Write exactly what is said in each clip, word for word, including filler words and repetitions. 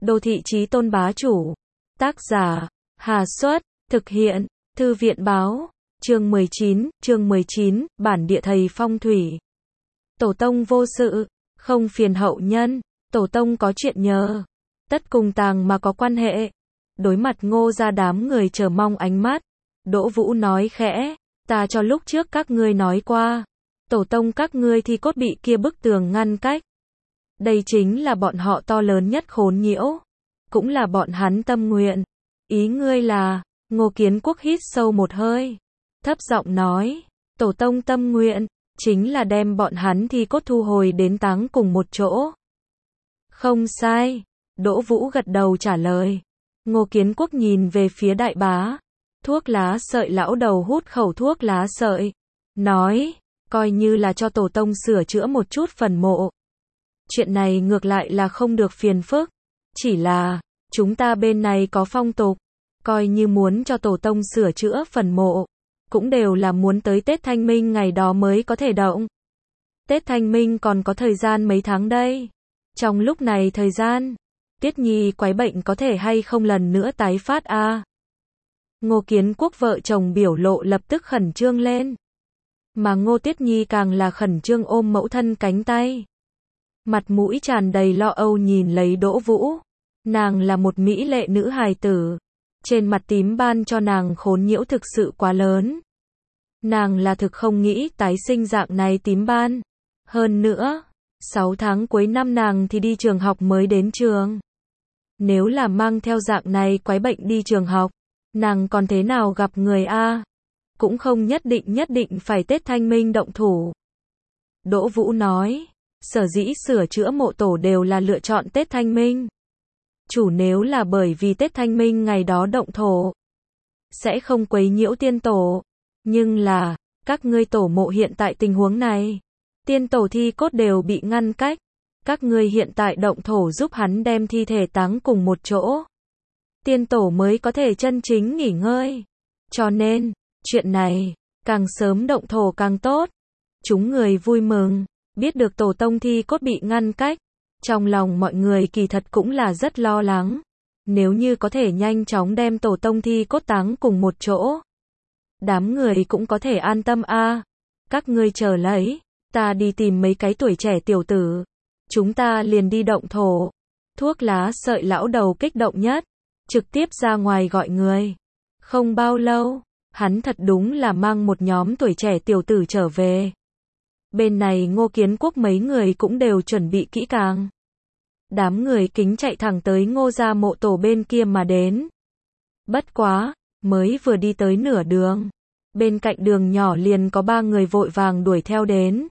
Đô thị chí tôn bá chủ. Tác giả, Hà Xuất, thực hiện, Thư viện báo, chương mười chín, chương mười chín, bản địa thầy phong thủy. Tổ tông vô sự, không phiền hậu nhân, tổ tông có chuyện nhờ. Tất cùng tàng mà có quan hệ. Đối mặt Ngô gia đám người chờ mong ánh mắt, Đỗ Vũ nói khẽ, ta cho lúc trước các ngươi nói qua, tổ tông các ngươi thì cốt bị kia bức tường ngăn cách. Đây chính là bọn họ to lớn nhất khốn nhiễu, cũng là bọn hắn tâm nguyện. Ý ngươi là, Ngô Kiến Quốc hít sâu một hơi, thấp giọng nói, tổ tông tâm nguyện, chính là đem bọn hắn thì cốt thu hồi đến táng cùng một chỗ. Không sai, Đỗ Vũ gật đầu trả lời. Ngô Kiến Quốc nhìn về phía đại bá, thuốc lá sợi lão đầu hút khẩu thuốc lá sợi, nói, coi như là cho tổ tông sửa chữa một chút phần mộ. Chuyện này ngược lại là không được phiền phức, chỉ là, chúng ta bên này có phong tục, coi như muốn cho tổ tông sửa chữa phần mộ, cũng đều là muốn tới Tết Thanh Minh ngày đó mới có thể động. Tết Thanh Minh còn có thời gian mấy tháng đây. Trong lúc này thời gian, Tiết Nhi quái bệnh có thể hay không lần nữa tái phát a? À? Ngô Kiến Quốc vợ chồng biểu lộ lập tức khẩn trương lên. Mà Ngô Tiết Nhi càng là khẩn trương ôm mẫu thân cánh tay. Mặt mũi tràn đầy lo âu nhìn lấy Đỗ Vũ. Nàng là một mỹ lệ nữ hài tử. Trên mặt tím ban cho nàng khốn nhiễu thực sự quá lớn. Nàng là thực không nghĩ tái sinh dạng này tím ban. Hơn nữa, sáu tháng cuối năm nàng thì đi trường học mới đến trường. Nếu là mang theo dạng này quái bệnh đi trường học, nàng còn thế nào gặp người a? Cũng không nhất định nhất định phải Tết Thanh Minh động thủ. Đỗ Vũ nói, sở dĩ sửa chữa mộ tổ đều là lựa chọn Tết Thanh Minh. Chủ nếu là bởi vì Tết Thanh Minh ngày đó động thổ, sẽ không quấy nhiễu tiên tổ. Nhưng là, các ngươi tổ mộ hiện tại tình huống này, tiên tổ thi cốt đều bị ngăn cách. Các ngươi hiện tại động thổ giúp hắn đem thi thể táng cùng một chỗ. Tiên tổ mới có thể chân chính nghỉ ngơi. Cho nên, chuyện này, càng sớm động thổ càng tốt. Chúng người vui mừng, biết được tổ tông thi cốt bị ngăn cách. Trong lòng mọi người kỳ thật cũng là rất lo lắng. Nếu như có thể nhanh chóng đem tổ tông thi cốt táng cùng một chỗ, đám người cũng có thể an tâm a. À, các ngươi chờ lấy, ta đi tìm mấy cái tuổi trẻ tiểu tử. Chúng ta liền đi động thổ. Thuốc lá sợi lão đầu kích động nhất, trực tiếp ra ngoài gọi người. Không bao lâu, hắn thật đúng là mang một nhóm tuổi trẻ tiểu tử trở về. Bên này Ngô Kiến Quốc mấy người cũng đều chuẩn bị kỹ càng. Đám người kính chạy thẳng tới Ngô gia mộ tổ bên kia mà đến. Bất quá, mới vừa đi tới nửa đường, bên cạnh đường nhỏ liền có ba người vội vàng đuổi theo đến.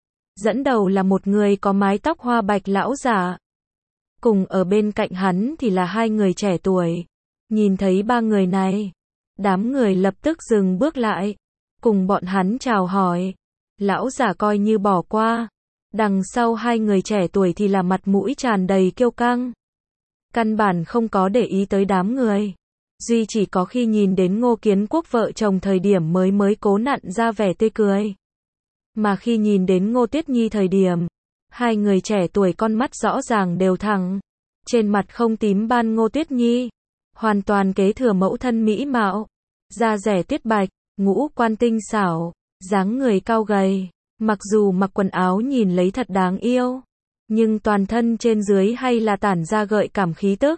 Dẫn đầu là một người có mái tóc hoa bạch lão giả. Cùng ở bên cạnh hắn thì là hai người trẻ tuổi. Nhìn thấy ba người này, đám người lập tức dừng bước lại, cùng bọn hắn chào hỏi. Lão giả coi như bỏ qua. Đằng sau hai người trẻ tuổi thì là mặt mũi tràn đầy kiêu căng. Căn bản không có để ý tới đám người. Duy chỉ có khi nhìn đến Ngô Kiến Quốc vợ chồng thời điểm mới mới cố nặn ra vẻ tươi cười. Mà khi nhìn đến Ngô Tiết Nhi thời điểm, hai người trẻ tuổi con mắt rõ ràng đều thẳng. Trên mặt không tím ban Ngô Tiết Nhi, hoàn toàn kế thừa mẫu thân mỹ mạo. Da rẻ tuyết bạch, ngũ quan tinh xảo, dáng người cao gầy. Mặc dù mặc quần áo nhìn lấy thật đáng yêu, nhưng toàn thân trên dưới hay là tản ra gợi cảm khí tức.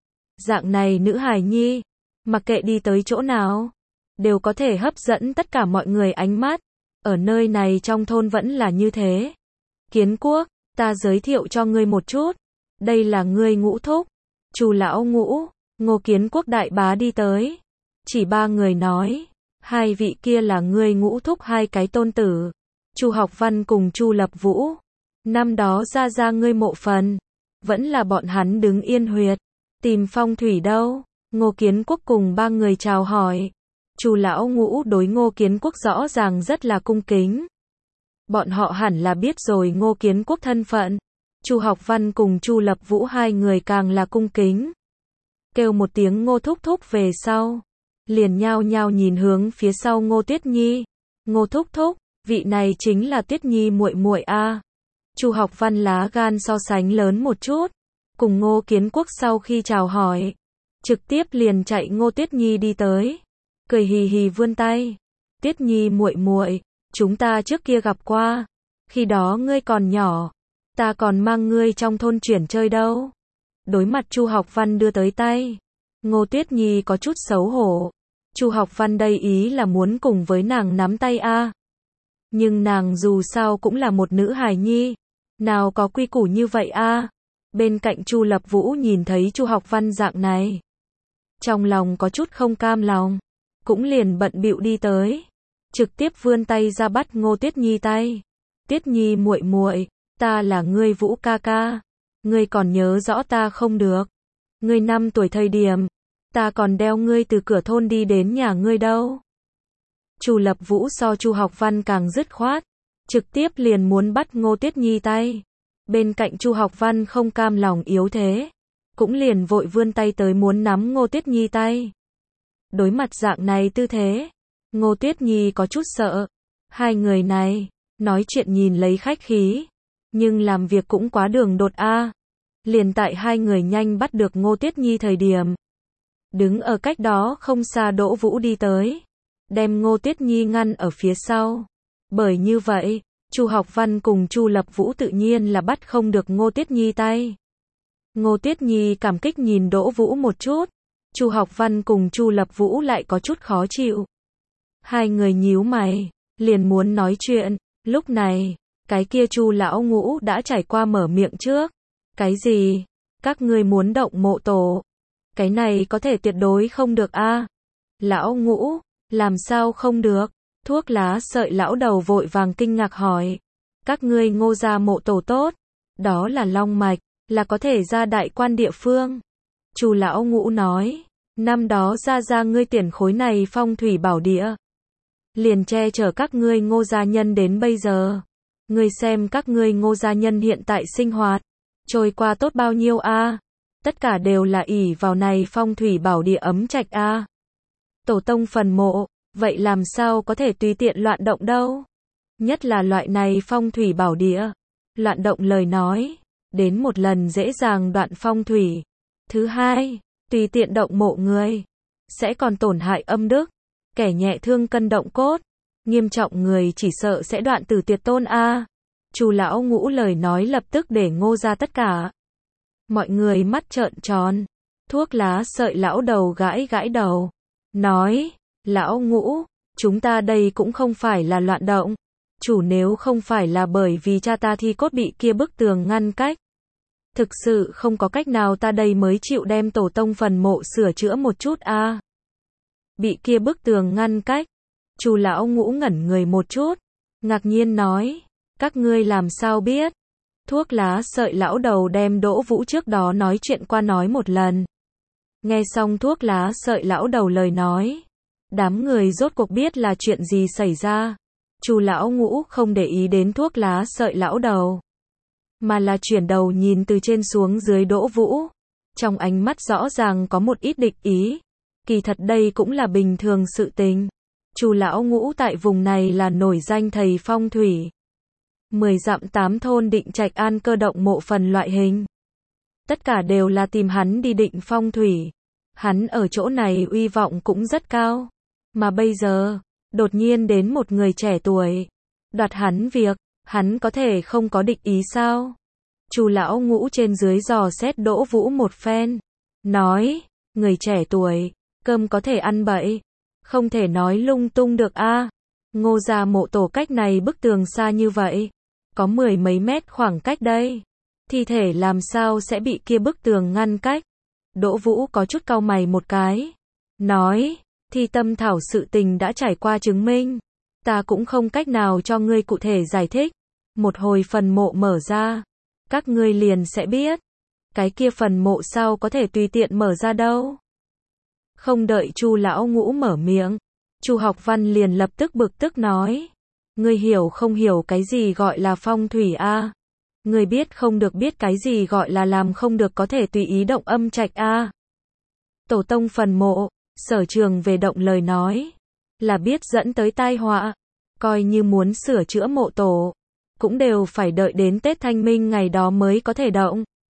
Dạng này nữ hài nhi, mặc kệ đi tới chỗ nào, đều có thể hấp dẫn tất cả mọi người ánh mắt. Ở nơi này trong thôn vẫn là như thế. Kiến Quốc, ta giới thiệu cho ngươi một chút. Đây là ngươi Ngũ thúc, Chu lão Ngũ. Ngô Kiến Quốc đại bá đi tới, chỉ ba người nói, hai vị kia là ngươi Ngũ thúc hai cái tôn tử, Chu Học Văn cùng Chu Lập Vũ. Năm đó ra ra ngươi mộ phần, vẫn là bọn hắn đứng yên huyệt, tìm phong thủy đâu. Ngô Kiến Quốc cùng ba người chào hỏi. Chu lão Ngũ đối Ngô Kiến Quốc rõ ràng rất là cung kính. Bọn họ hẳn là biết rồi Ngô Kiến Quốc thân phận. Chu Học Văn cùng Chu Lập Vũ hai người càng là cung kính. Kêu một tiếng Ngô thúc thúc về sau, liền nhao nhao nhìn hướng phía sau Ngô Tiết Nhi. Ngô thúc thúc, vị này chính là Tiết Nhi muội muội a. Chu Học Văn lá gan so sánh lớn một chút, cùng Ngô Kiến Quốc sau khi chào hỏi, trực tiếp liền chạy Ngô Tuyết Nhi đi tới, cười hì hì vươn tay. Tuyết Nhi muội muội, chúng ta trước kia gặp qua, khi đó ngươi còn nhỏ, ta còn mang ngươi trong thôn chuyển chơi đâu. Đối mặt Chu Học Văn đưa tới tay, Ngô Tuyết Nhi có chút xấu hổ. Chu Học Văn đây ý là muốn cùng với nàng nắm tay a. Nhưng nàng dù sao cũng là một nữ hài nhi, nào có quy củ như vậy a. Bên cạnh Chu Lập Vũ nhìn thấy Chu Học Văn dạng này, trong lòng có chút không cam lòng, cũng liền bận bịu đi tới, trực tiếp vươn tay ra bắt Ngô Tuyết Nhi tay. Tuyết Nhi muội muội, ta là ngươi Vũ ca ca, ngươi còn nhớ rõ ta không được? Ngươi năm tuổi thời điểm, ta còn đeo ngươi từ cửa thôn đi đến nhà ngươi đâu. Chu Lập Vũ so Chu Học Văn càng dứt khoát, trực tiếp liền muốn bắt Ngô Tuyết Nhi tay. Bên cạnh Chu Học Văn không cam lòng yếu thế, cũng liền vội vươn tay tới muốn nắm Ngô Tuyết Nhi tay. Đối mặt dạng này tư thế, Ngô Tuyết Nhi có chút sợ. Hai người này, nói chuyện nhìn lấy khách khí, nhưng làm việc cũng quá đường đột a. Liền tại hai người nhanh bắt được Ngô Tuyết Nhi thời điểm, đứng ở cách đó không xa Đỗ Vũ đi tới, đem Ngô Tuyết Nhi ngăn ở phía sau. Bởi như vậy, Chu Học Văn cùng Chu Lập Vũ tự nhiên là bắt không được Ngô Tuyết Nhi tay. Ngô Tuyết Nhi cảm kích nhìn Đỗ Vũ một chút, Chu Học Văn cùng Chu Lập Vũ lại có chút khó chịu. Hai người nhíu mày, liền muốn nói chuyện, lúc này, cái kia Chu lão ngũ đã trải qua mở miệng trước. Cái gì? Các ngươi muốn động mộ tổ? Cái này có thể tuyệt đối không được a. Lão ngũ, làm sao không được? Thuốc lá sợi lão đầu vội vàng kinh ngạc hỏi. Các ngươi Ngô gia mộ tổ tốt, đó là long mạch, là có thể ra đại quan địa phương. Chu lão ngũ nói, năm đó ra ra ngươi tiền khối này phong thủy bảo địa, liền che chở các ngươi Ngô gia nhân đến bây giờ. Ngươi xem các ngươi Ngô gia nhân hiện tại sinh hoạt trôi qua tốt bao nhiêu a? Tất cả đều là ỷ vào này phong thủy bảo địa ấm trạch a. Tổ tông phần mộ, vậy làm sao có thể tùy tiện loạn động đâu? Nhất là loại này phong thủy bảo địa, loạn động lời nói, đến một lần dễ dàng đoạn phong thủy. Thứ hai, tùy tiện động mộ người, sẽ còn tổn hại âm đức, kẻ nhẹ thương cân động cốt, nghiêm trọng người chỉ sợ sẽ đoạn tử tuyệt tôn a. Chu lão ngũ lời nói lập tức để Ngô ra tất cả mọi người mắt trợn tròn. Thuốc lá sợi lão đầu gãi gãi đầu, nói, lão ngũ, chúng ta đây cũng không phải là loạn động, chủ nếu không phải là bởi vì cha ta thi cốt bị kia bức tường ngăn cách, thực sự không có cách nào ta đây mới chịu đem tổ tông phần mộ sửa chữa một chút a. Bị kia bức tường ngăn cách. Chu lão ngũ ngẩn người một chút, ngạc nhiên nói, các ngươi làm sao biết? Thuốc lá sợi lão đầu đem Đỗ Vũ trước đó nói chuyện qua nói một lần. Nghe xong thuốc lá sợi lão đầu lời nói, đám người rốt cuộc biết là chuyện gì xảy ra. Chu lão ngũ không để ý đến thuốc lá sợi lão đầu, mà là chuyển đầu nhìn từ trên xuống dưới Đỗ Vũ. Trong ánh mắt rõ ràng có một ít địch ý. Kỳ thật đây cũng là bình thường sự tình. Chu lão ngũ tại vùng này là nổi danh thầy phong thủy. Mười dặm tám thôn định trạch an cơ động mộ phần loại hình, tất cả đều là tìm hắn đi định phong thủy. Hắn ở chỗ này uy vọng cũng rất cao. Mà bây giờ, đột nhiên đến một người trẻ tuổi, đoạt hắn việc, hắn có thể không có địch ý sao? Chu lão ngũ trên dưới dò xét Đỗ Vũ một phen, nói, người trẻ tuổi, cơm có thể ăn bậy, không thể nói lung tung được a. Ngô gia mộ tổ cách này bức tường xa như vậy, có mười mấy mét khoảng cách đây, thi thể làm sao sẽ bị kia bức tường ngăn cách? Đỗ Vũ có chút cau mày một cái, nói, thi tâm thảo sự tình đã trải qua chứng minh, ta cũng không cách nào cho ngươi cụ thể giải thích. Một hồi phần mộ mở ra, các ngươi liền sẽ biết. Cái kia phần mộ sao có thể tùy tiện mở ra đâu? Không đợi Chu lão ngũ mở miệng, Chu Học Văn liền lập tức bực tức nói, ngươi hiểu không hiểu cái gì gọi là phong thủy a? Ngươi biết không được biết cái gì gọi là làm không được có thể tùy ý động âm trạch a? Tổ tông phần mộ, sở trường về động lời nói, là biết dẫn tới tai họa, coi như muốn sửa chữa mộ tổ, cũng đều phải đợi đến Tết Thanh Minh ngày đó mới có thể động.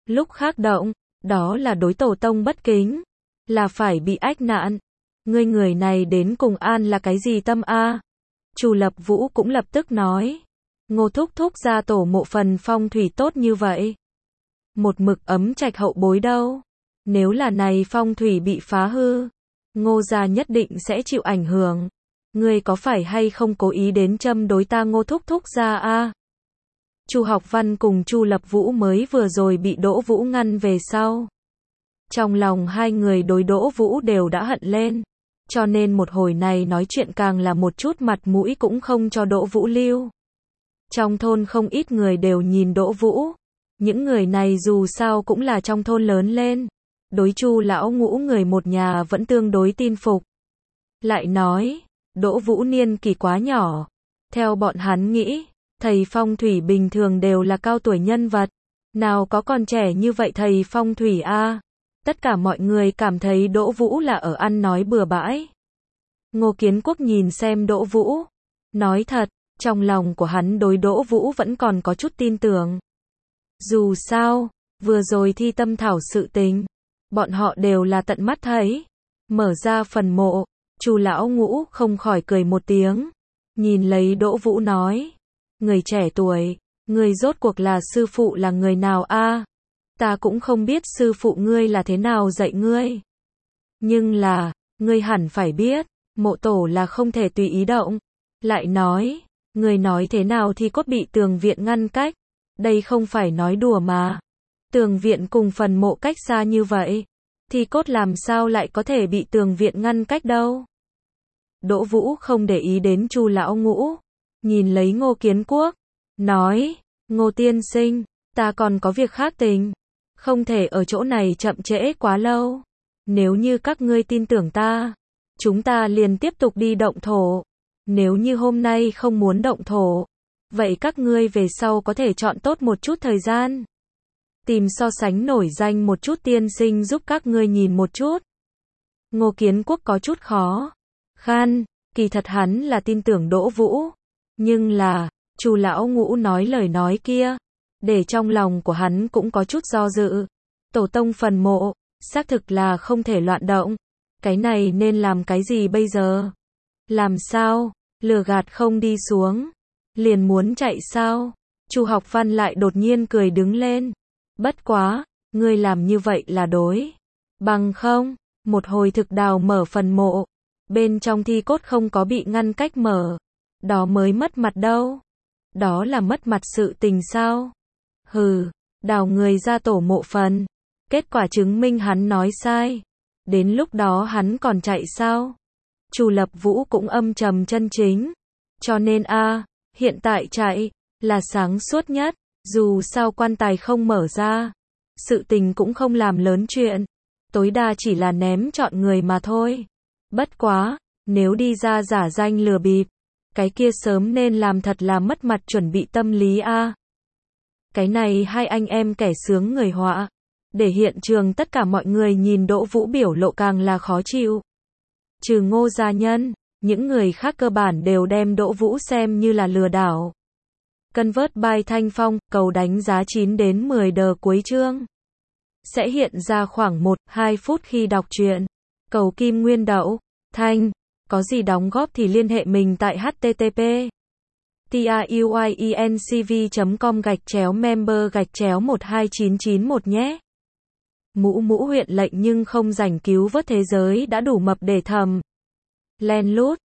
lúc khác động, đó là đối tổ tông bất kính, là phải bị ách nạn. Ngươi người này đến cùng an là cái gì tâm a? Chu Lập Vũ cũng lập tức nói. Ngô thúc thúc gia tổ mộ phần phong thủy tốt như vậy. Một mực ấm trạch hậu bối đâu. Nếu là này phong thủy bị phá hư, Ngô gia nhất định sẽ chịu ảnh hưởng. Ngươi có phải hay không cố ý đến châm đối ta Ngô thúc thúc gia a? Chu Học Văn cùng Chu Lập Vũ mới vừa rồi bị Đỗ Vũ ngăn về sau. Trong lòng hai người đối Đỗ Vũ đều đã hận lên, cho nên một hồi này nói chuyện càng là một chút mặt mũi cũng không cho Đỗ Vũ lưu. Trong thôn không ít người đều nhìn Đỗ Vũ, những người này dù sao cũng là trong thôn lớn lên, đối Chu lão ngũ người một nhà vẫn tương đối tin phục. Lại nói, Đỗ Vũ niên kỳ quá nhỏ, theo bọn hắn nghĩ, thầy phong thủy bình thường đều là cao tuổi nhân vật, nào có còn trẻ như vậy thầy phong thủy a? Tất cả mọi người cảm thấy Đỗ Vũ là ở ăn nói bừa bãi. Ngô Kiến Quốc nhìn xem Đỗ Vũ, nói thật, trong lòng của hắn đối Đỗ Vũ vẫn còn có chút tin tưởng. Dù sao, vừa rồi thi tâm thảo sự tình, bọn họ đều là tận mắt thấy. Mở ra phần mộ, Chu lão ngũ không khỏi cười một tiếng, nhìn lấy Đỗ Vũ nói, người trẻ tuổi, người rốt cuộc là sư phụ là người nào a? Ta cũng không biết sư phụ ngươi là thế nào dạy ngươi. Nhưng là, ngươi hẳn phải biết, mộ tổ là không thể tùy ý động. Lại nói, ngươi nói thế nào thì cốt bị tường viện ngăn cách. Đây không phải nói đùa mà. Tường viện cùng phần mộ cách xa như vậy, thì cốt làm sao lại có thể bị tường viện ngăn cách đâu. Đỗ Vũ không để ý đến Chu lão ngũ, nhìn lấy Ngô Kiến Quốc, nói, Ngô tiên sinh, ta còn có việc khác tình. Không thể ở chỗ này chậm trễ quá lâu. Nếu như các ngươi tin tưởng ta, chúng ta liền tiếp tục đi động thổ. Nếu như hôm nay không muốn động thổ, vậy các ngươi về sau có thể chọn tốt một chút thời gian. Tìm so sánh nổi danh một chút tiên sinh giúp các ngươi nhìn một chút. Ngô Kiến Quốc có chút khó khăn, kỳ thật hắn là tin tưởng Đỗ Vũ. Nhưng là, Chu lão ngũ nói lời nói kia, để trong lòng của hắn cũng có chút do dự. Tổ tông phần mộ, xác thực là không thể loạn động. Cái này nên làm cái gì bây giờ? Làm sao? Lừa gạt không đi xuống. Liền muốn chạy sao? Chu Học Văn lại đột nhiên cười đứng lên. Bất quá, ngươi làm như vậy là đối. Bằng không, một hồi thực đào mở phần mộ. Bên trong thi cốt không có bị ngăn cách mở. Đó mới mất mặt đâu. Đó là mất mặt sự tình sao? Hừ, đào người ra tổ mộ phần. Kết quả chứng minh hắn nói sai. Đến lúc đó hắn còn chạy sao? Chu Lập Vũ cũng âm trầm chân chính. Cho nên a, hiện tại chạy là sáng suốt nhất, dù sao quan tài không mở ra, sự tình cũng không làm lớn chuyện, tối đa chỉ là ném chọn người mà thôi. Bất quá, nếu đi ra giả danh lừa bịp, cái kia sớm nên làm thật là mất mặt chuẩn bị tâm lý a. Cái này hai anh em kẻ sướng người họa, để hiện trường tất cả mọi người nhìn Đỗ Vũ biểu lộ càng là khó chịu. Trừ Ngô gia nhân, những người khác cơ bản đều đem Đỗ Vũ xem như là lừa đảo. Convert by Thanh Phong, cầu đánh giá chín đến mười đờ cuối chương. Sẽ hiện ra khoảng một đến hai phút khi đọc truyện. Cầu Kim Nguyên Đậu, Thanh, có gì đóng góp thì liên hệ mình tại h t t p truyencv chấm com gạch chéo member gạch chéo một hai chín chín một nhé. Mũ mũ huyện lệnh nhưng không rảnh cứu vớt thế giới đã đủ mập để thầm. Len lút.